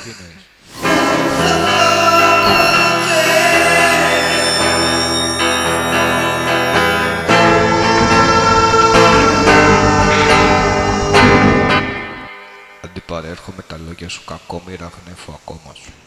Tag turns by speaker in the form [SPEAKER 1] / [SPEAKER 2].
[SPEAKER 1] Τι εννοείς? Αντιπαρέρχομαι τα λόγια σου, κακόμοιρα γνέφω ακόμα σου.